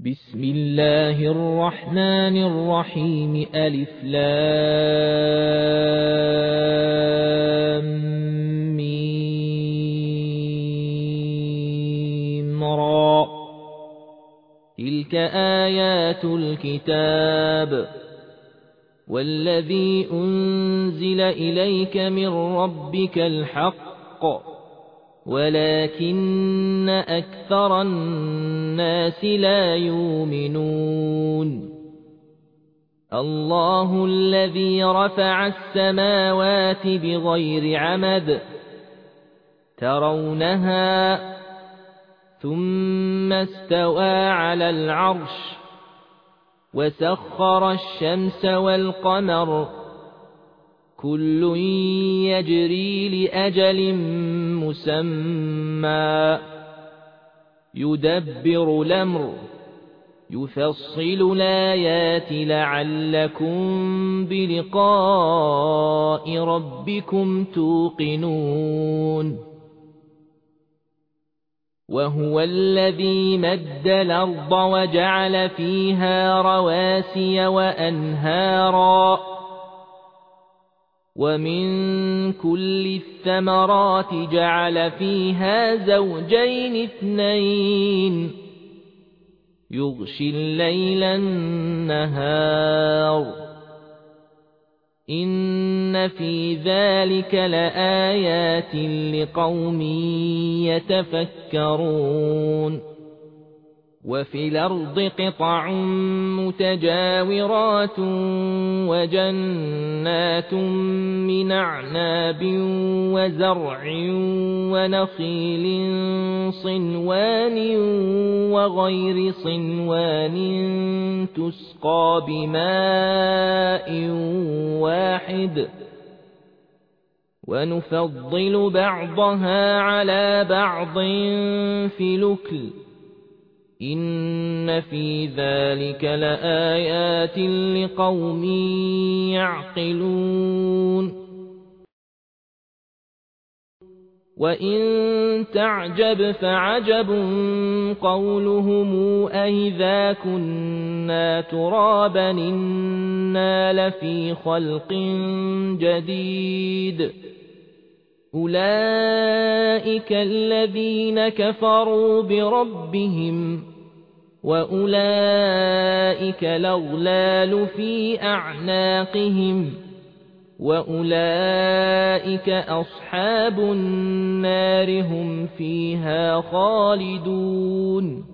بسم الله الرحمن الرحيم ألف لام ميم را تلك آيات الكتاب والذي أنزل إليك من ربك الحق ولكن أكثر الناس لا يؤمنون الله الذي رفع السماوات بغير عمد ترونها ثم استوى على العرش وسخر الشمس والقمر كل يجري لأجل مسمى يدبر الأمر يفصل الآيات لعلكم بلقاء ربكم توقنون وهو الذي مد الأرض وجعل فيها رواسي وأنهارا ومن كل الثمرات جعل فيها زوجين اثنين يغشي الليل النهار إن في ذلك لآيات لقوم يتفكرون وفي الأرض قطع متجاورات وجنات من أعناب وزرع ونخيل صنوان وغير صنوان تسقى بماء واحد ونفضل بعضها على بعض في الأكل إن في ذلك لآيات لقوم يعقلون وإن تعجب فعجب قولهم أإذا كنا ترابا إنا لفي خلق جديد أولئك الذين كفروا بربهم وأولئك الأغلال في أعناقهم وأولئك أصحاب النار هم فيها خالدون